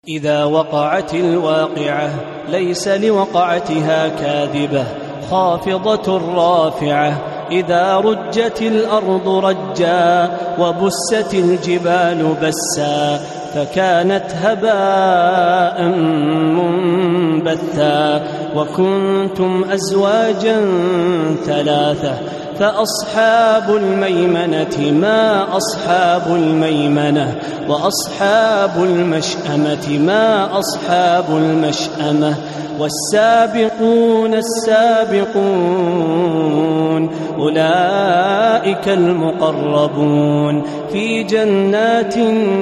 إذا وقعت الواقعة ليس لوقعتها كاذبة خافضة رافعة. إذا رجت الأرض رجا وبست الجبال بسا فكانت هباء منبثا. وكنتم أزواجا ثلاثة فأصحاب الميمنة ما أصحاب الميمنة وأصحاب المشأمة ما أصحاب المشأمة. والسابقون السابقون أولئك المقربون في جنات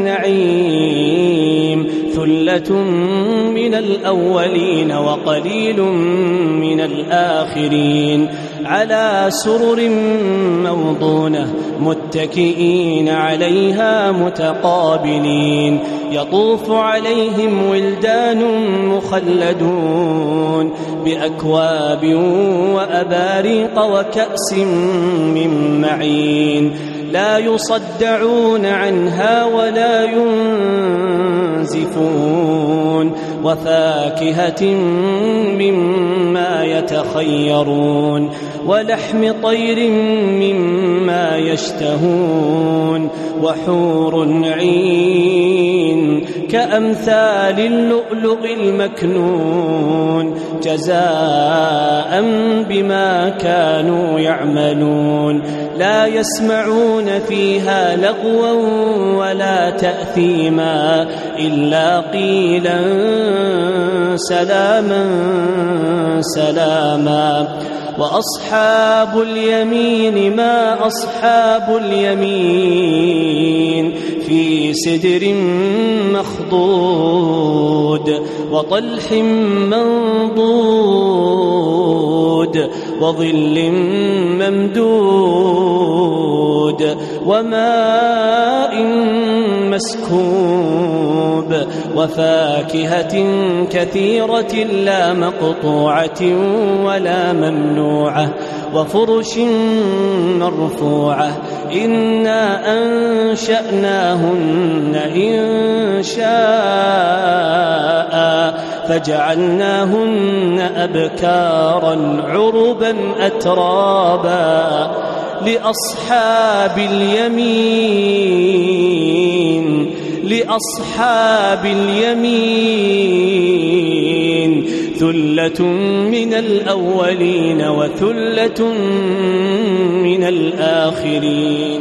النعيم ثلة من الأولين وقليل من الآخرين على سرر موضونة متكئين عليها متقابلين. يطوف عليهم ولدان مخلدون بأكواب وأباريق وكأس من معين لا يصدعون عنها ولا ينزفون. وفاكهة مما يتخيرون ولحم طير مما يشتهون. وحور عين كأمثال اللؤلؤ المكنون جزاء بما كانوا يعملون. لا يسمعون فيها لغوا ولا تأثيما إلا قيلا سلاما سلاما. وأصحاب اليمين ما أصحاب اليمين في سدر مخضود وطلح منضود وظل ممدود وماء مسكوب وفاكهة كثيرة لا مقطوعة ولا ممنوعة وفرش مرفوعة. إنا أنشأناهن إنشاء فجعلناهن أبكارا عربا أترابا. لأصحاب اليمين لأصحاب اليمين ثلة من الأولين وثلة من الآخرين.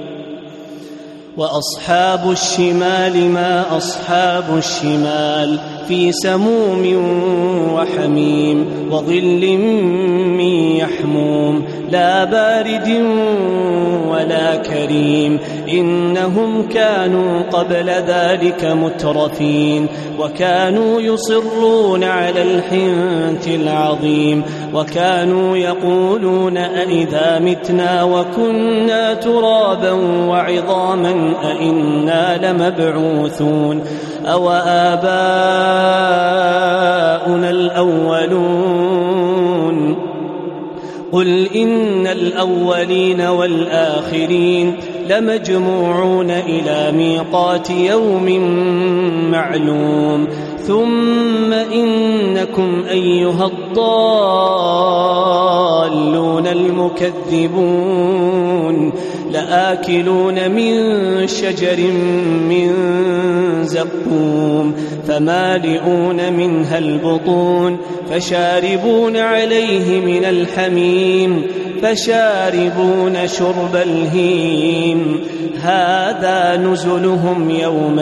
وأصحاب الشمال ما أصحاب الشمال في سموم وحميم وظل من يحموم لا بارد ولا كريم. إنهم كانوا قبل ذلك مترفين وكانوا يصرون على الحنث العظيم وكانوا يقولون أئذا متنا وكنا ترابا وعظاما أئنا لمبعوثون أو آباؤنا الأولون. قل إن الأولين والآخرين لمجموعون إلى ميقات يوم معلوم. ثم إنكم أيها الضالون المكذبون لآكلون من شجر من زقوم فمالئون منها البطون فشاربون عليه من الحميم فشاربون شرب الهيم. هذا نزلهم يوم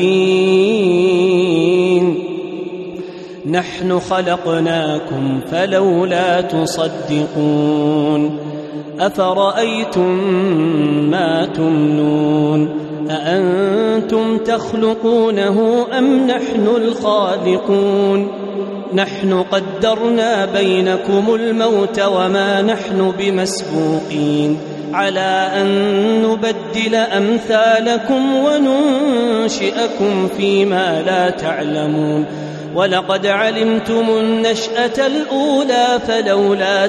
الدين. نحن خلقناكم فلولا تصدقون. أفرأيتم ما تمنون أأنتم تخلقونه أم نحن الخالقون؟ نحن قدرنا بينكم الموت وما نحن بمسبوقين على أن نبدل أمثالكم وننشئكم فيما لا تعلمون. ولقد علمتم النشأة الأولى فلولا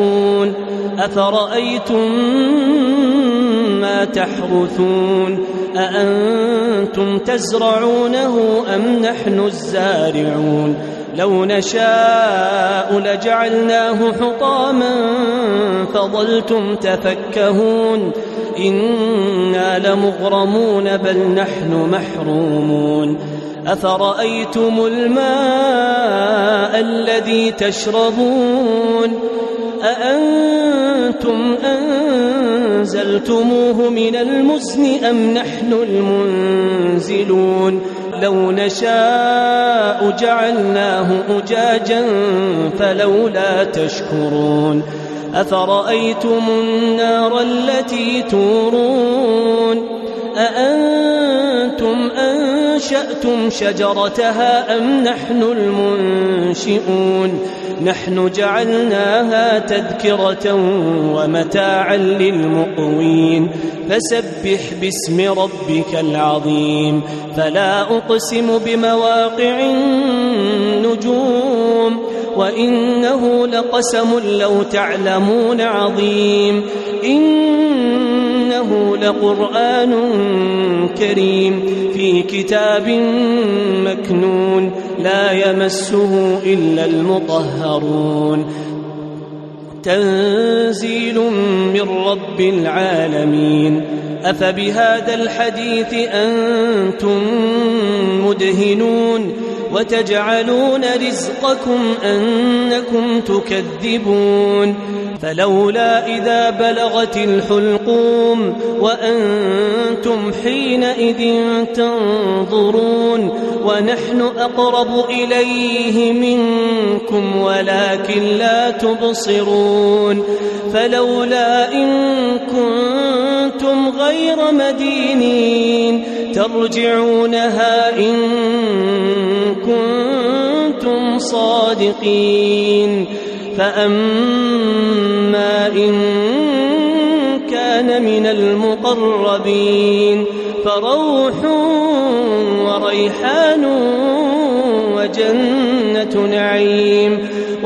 تذكرون. أفرأيتم ما تحرثون أأنتم تزرعونه أم نحن الزارعون لو نشاء لجعلناه حطاما فظلتم تفكهون إنا لمغرمون بل نحن محرومون أفرأيتم الماء الذي تشربون أأنتم أنزلتموه من المزن أم نحن المنزلون لو نشاء جعلناه أجاجا فلولا تشكرون أفرأيتم النار التي تورون أأنتم أنشأتم شجرتها أم نحن المنشئون نحن جعلناها تذكرة ومتاعا للمقوين فسبح باسم ربك العظيم فلا أقسم بمواقع النجوم وإنه لقسم لو تعلمون عظيم إنه لقرآن كريم في كتاب مكنون لا يمسه إلا المطهرون تنزيل من رب العالمين أفبهذا الحديث أنتم مدهنون وتجعلون رزقكم أنكم تكذبون فلولا إذا بلغت الحلقوم وأنتم حينئذ تنظرون ونحن أقرب إليه منكم ولكن لا تبصرون فلولا إن كنتم غير مدينين ترجعونها إن كنتم صادقين فأما إن كان من المقربين فروح وريحان وجنة نعيم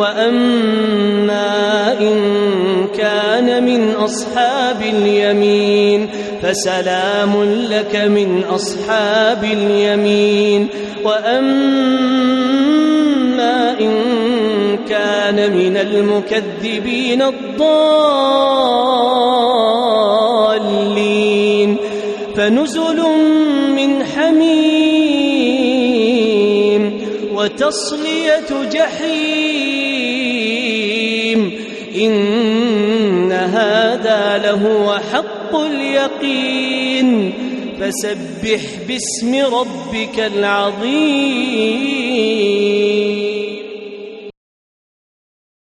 وأما إن كان من أصحاب اليمين فسلام لك من أصحاب اليمين وأما إن كان من المكذبين الضالين فنزل من حميم وتصلية جحيم إن هذا لهو حق اليقين فسبح باسم ربك العظيم